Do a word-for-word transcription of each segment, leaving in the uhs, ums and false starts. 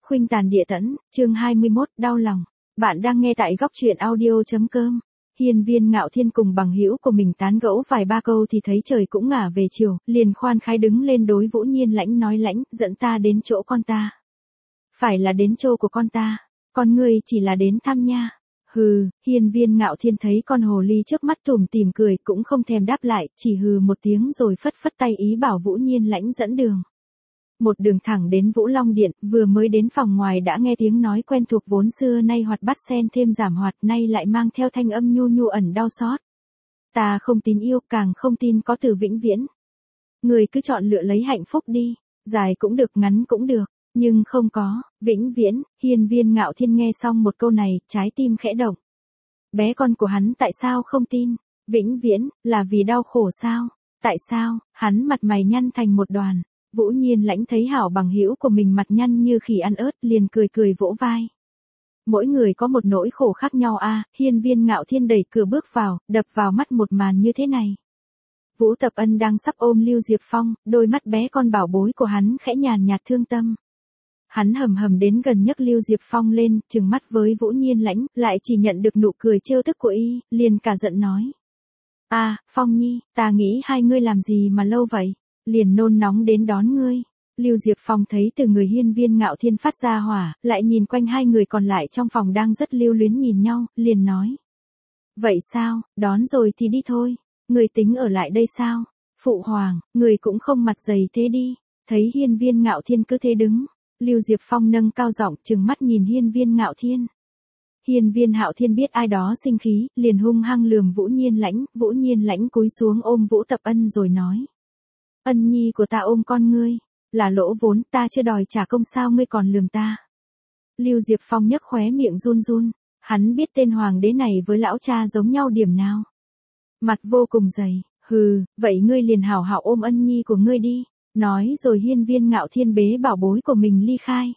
Khuynh tàn địa tẫn, chương hai mươi mốt, đau lòng. Bạn đang nghe tại góc truyện audio.com. Hiên Viên Ngạo Thiên cùng bằng hữu của mình tán gẫu vài ba câu thì thấy trời cũng ngả về chiều, liền khoan khai đứng lên đối Vũ Nhiên Lãnh nói: Lãnh, dẫn ta đến chỗ con ta. Phải là đến chỗ của con ta, con ngươi chỉ là đến thăm nha. Hừ, Hiên Viên Ngạo Thiên thấy con hồ ly trước mắt tủm tỉm cười cũng không thèm đáp lại, chỉ hừ một tiếng rồi phất phất tay ý bảo Vũ Nhiên Lãnh dẫn đường. Một đường thẳng đến Vũ Long Điện, vừa mới đến phòng ngoài đã nghe tiếng nói quen thuộc vốn xưa nay hoạt bát xen thêm giảm hoạt, nay lại mang theo thanh âm nhu nhu ẩn đau xót. Ta không tin yêu, càng không tin có từ vĩnh viễn. Người cứ chọn lựa lấy hạnh phúc đi, dài cũng được, ngắn cũng được, nhưng không có vĩnh viễn. Hiên Viên Ngạo Thiên nghe xong một câu này, trái tim khẽ động. Bé con của hắn tại sao không tin? Vĩnh viễn, là vì đau khổ sao? Tại sao? Hắn mặt mày nhăn thành một đoàn. Vũ Nhiên Lãnh thấy hảo bằng hữu của mình mặt nhăn như khỉ ăn ớt, liền cười cười vỗ vai. Mỗi người có một nỗi khổ khác nhau a. À, Hiên Viên Ngạo Thiên đẩy cửa bước vào, đập vào mắt một màn như thế này. Vũ Tập Ân đang sắp ôm Lưu Diệp Phong, đôi mắt bé con bảo bối của hắn khẽ nhàn nhạt thương tâm. Hắn hầm hầm đến gần nhấc Lưu Diệp Phong lên, trừng mắt với Vũ Nhiên Lãnh, lại chỉ nhận được nụ cười trêu tức của y, liền cả giận nói: "A, à, Phong Nhi, ta nghĩ hai ngươi làm gì mà lâu vậy? Liền nôn nóng đến đón ngươi." Lưu Diệp Phong thấy từ người Hiên Viên Ngạo Thiên phát ra hỏa, lại nhìn quanh hai người còn lại trong phòng đang rất lưu luyến nhìn nhau, liền nói: "Vậy sao, đón rồi thì đi thôi, người tính ở lại đây sao? Phụ hoàng, người cũng không mặt dày thế đi." Thấy Hiên Viên Ngạo Thiên cứ thế đứng, Lưu Diệp Phong nâng cao giọng trừng mắt nhìn Hiên Viên Ngạo Thiên. Hiên Viên Hạo Thiên biết ai đó sinh khí, liền hung hăng lườm Vũ Nhiên Lãnh, Vũ Nhiên Lãnh cúi xuống ôm Vũ Tập Ân rồi nói: "Ân nhi của ta ôm con ngươi, là lỗ vốn, ta chưa đòi trả công sao ngươi còn lườm ta?" Lưu Diệp Phong nhếch khóe miệng run run, hắn biết tên hoàng đế này với lão cha giống nhau điểm nào. Mặt vô cùng dày, hừ, vậy ngươi liền hảo hảo ôm ân nhi của ngươi đi. Nói rồi Hiên Viên Ngạo Thiên bế bảo bối của mình ly khai.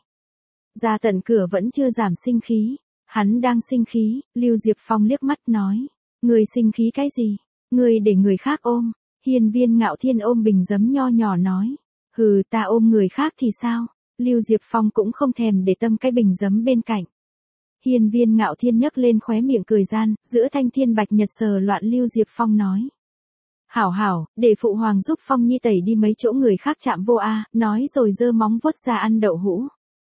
Ra tận cửa vẫn chưa giảm sinh khí, hắn đang sinh khí. Lưu Diệp Phong liếc mắt nói: "Ngươi sinh khí cái gì? Ngươi để người khác ôm." Hiên Viên Ngạo Thiên ôm bình giấm nho nhỏ nói: "Hừ, ta ôm người khác thì sao?" Lưu Diệp Phong cũng không thèm để tâm cái bình giấm bên cạnh. Hiên Viên Ngạo Thiên nhấc lên khóe miệng cười gian, giữa thanh thiên bạch nhật sờ loạn Lưu Diệp Phong nói: "Hảo hảo, để phụ hoàng giúp Phong Nhi tẩy đi mấy chỗ người khác chạm vô a." Nói rồi giơ móng vuốt ra ăn đậu hũ.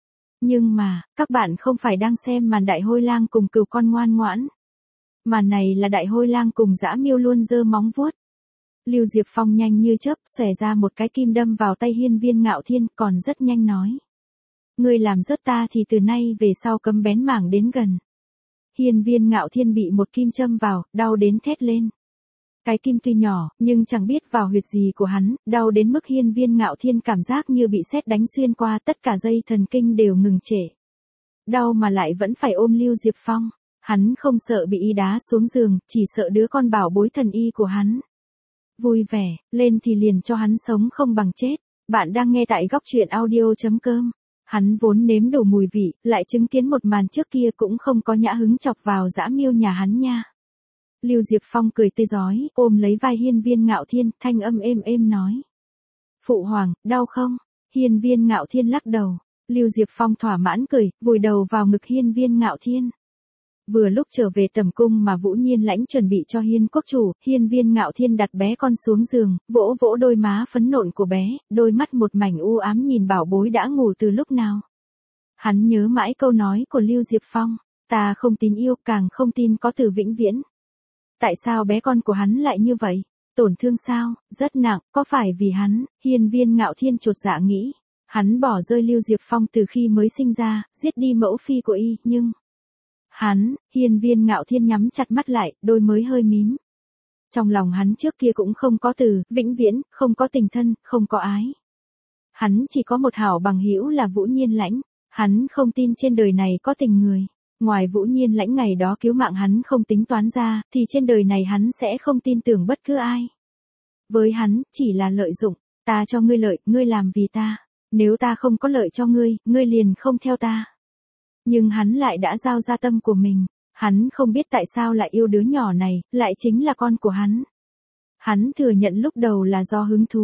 Nhưng mà, các bạn không phải đang xem màn Đại Hôi Lang cùng Cừu Con ngoan ngoãn. Màn này là Đại Hôi Lang cùng Dã Miêu luôn giơ móng vuốt. Lưu Diệp Phong nhanh như chớp xòe ra một cái kim đâm vào tay Hiên Viên Ngạo Thiên, còn rất nhanh nói: "Ngươi làm rớt ta thì từ nay về sau cấm bén mảng đến gần." Hiên Viên Ngạo Thiên bị một kim châm vào, đau đến thét lên. Cái kim tuy nhỏ, nhưng chẳng biết vào huyệt gì của hắn, đau đến mức Hiên Viên Ngạo Thiên cảm giác như bị sét đánh xuyên qua, tất cả dây thần kinh đều ngừng trệ. Đau mà lại vẫn phải ôm Lưu Diệp Phong. Hắn không sợ bị y đá xuống giường, chỉ sợ đứa con bảo bối thần y của hắn. Vui vẻ, lên thì liền cho hắn sống không bằng chết. Bạn đang nghe tại góc truyện audio.com. Hắn vốn nếm đủ mùi vị, lại chứng kiến một màn trước kia cũng không có nhã hứng chọc vào Dã Miêu nhà hắn nha. Lưu Diệp Phong cười tươi rói, ôm lấy vai Hiên Viên Ngạo Thiên, thanh âm êm êm nói: "Phụ hoàng, đau không?" Hiên Viên Ngạo Thiên lắc đầu. Lưu Diệp Phong thỏa mãn cười, vùi đầu vào ngực Hiên Viên Ngạo Thiên. Vừa lúc trở về tầm cung mà Vũ Nhiên Lãnh chuẩn bị cho Hiên quốc chủ, Hiên Viên Ngạo Thiên đặt bé con xuống giường, vỗ vỗ đôi má phấn nộn của bé, đôi mắt một mảnh u ám nhìn bảo bối đã ngủ từ lúc nào. Hắn nhớ mãi câu nói của Lưu Diệp Phong: "Ta không tin yêu, càng không tin có từ vĩnh viễn." Tại sao bé con của hắn lại như vậy? Tổn thương sao? Rất nặng, có phải vì hắn? Hiên Viên Ngạo Thiên chột dạ nghĩ. Hắn bỏ rơi Lưu Diệp Phong từ khi mới sinh ra, giết đi mẫu phi của y, nhưng... Hắn, Hiên Viên Ngạo Thiên nhắm chặt mắt lại, đôi mới hơi mím. Trong lòng hắn trước kia cũng không có từ, vĩnh viễn, không có tình thân, không có ái. Hắn chỉ có một hảo bằng hữu là Vũ Nhiên Lãnh. Hắn không tin trên đời này có tình người. Ngoài Vũ Nhiên Lãnh ngày đó cứu mạng hắn không tính toán ra, thì trên đời này hắn sẽ không tin tưởng bất cứ ai. Với hắn, chỉ là lợi dụng. Ta cho ngươi lợi, ngươi làm vì ta. Nếu ta không có lợi cho ngươi, ngươi liền không theo ta. Nhưng hắn lại đã giao ra tâm của mình. Hắn không biết tại sao lại yêu đứa nhỏ này, lại chính là con của hắn. Hắn thừa nhận lúc đầu là do hứng thú.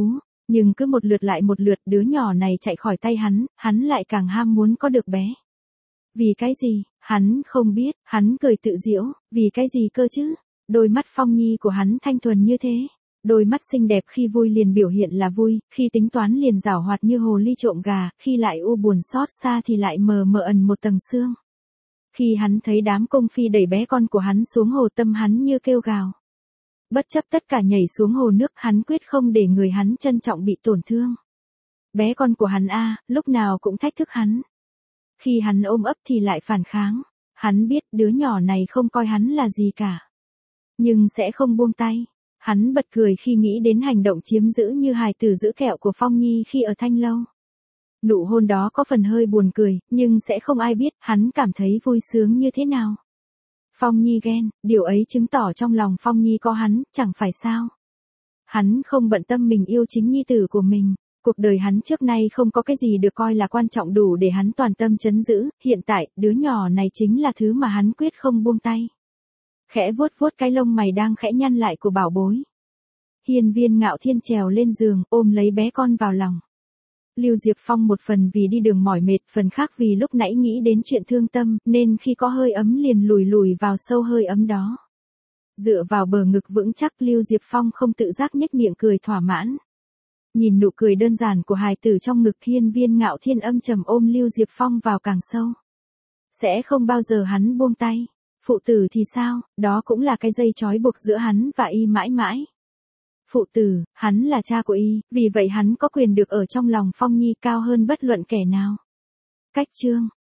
Nhưng cứ một lượt lại một lượt đứa nhỏ này chạy khỏi tay hắn, hắn lại càng ham muốn có được bé. Vì cái gì, hắn không biết, hắn cười tự giễu, vì cái gì cơ chứ? Đôi mắt Phong Nhi của hắn thanh thuần như thế. Đôi mắt xinh đẹp khi vui liền biểu hiện là vui, khi tính toán liền giảo hoạt như hồ ly trộm gà, khi lại u buồn xót xa thì lại mờ mờ ẩn một tầng sương. Khi hắn thấy đám công phi đẩy bé con của hắn xuống hồ tâm hắn như kêu gào. Bất chấp tất cả nhảy xuống hồ nước hắn quyết không để người hắn trân trọng bị tổn thương. Bé con của hắn a, lúc nào cũng thách thức hắn. Khi hắn ôm ấp thì lại phản kháng. Hắn biết đứa nhỏ này không coi hắn là gì cả. Nhưng sẽ không buông tay. Hắn bật cười khi nghĩ đến hành động chiếm giữ như hài tử giữ kẹo của Phong Nhi khi ở Thanh Lâu. Nụ hôn đó có phần hơi buồn cười, nhưng sẽ không ai biết hắn cảm thấy vui sướng như thế nào. Phong Nhi ghen, điều ấy chứng tỏ trong lòng Phong Nhi có hắn, chẳng phải sao. Hắn không bận tâm mình yêu chính nhi tử của mình. Cuộc đời hắn trước nay không có cái gì được coi là quan trọng đủ để hắn toàn tâm trấn giữ, hiện tại, đứa nhỏ này chính là thứ mà hắn quyết không buông tay. Khẽ vuốt vuốt cái lông mày đang khẽ nhăn lại của bảo bối. Hiên Viên Ngạo Thiên trèo lên giường, ôm lấy bé con vào lòng. Lưu Diệp Phong một phần vì đi đường mỏi mệt, phần khác vì lúc nãy nghĩ đến chuyện thương tâm, nên khi có hơi ấm liền lùi lùi vào sâu hơi ấm đó. Dựa vào bờ ngực vững chắc, Lưu Diệp Phong không tự giác nhếch miệng cười thỏa mãn. Nhìn nụ cười đơn giản của hài tử trong ngực, Hiên Viên Ngạo Thiên âm trầm ôm Lưu Diệp Phong vào càng sâu. Sẽ không bao giờ hắn buông tay. Phụ tử thì sao, đó cũng là cái dây trói buộc giữa hắn và y mãi mãi. Phụ tử, hắn là cha của y, vì vậy hắn có quyền được ở trong lòng Phong Nhi cao hơn bất luận kẻ nào. Cách chương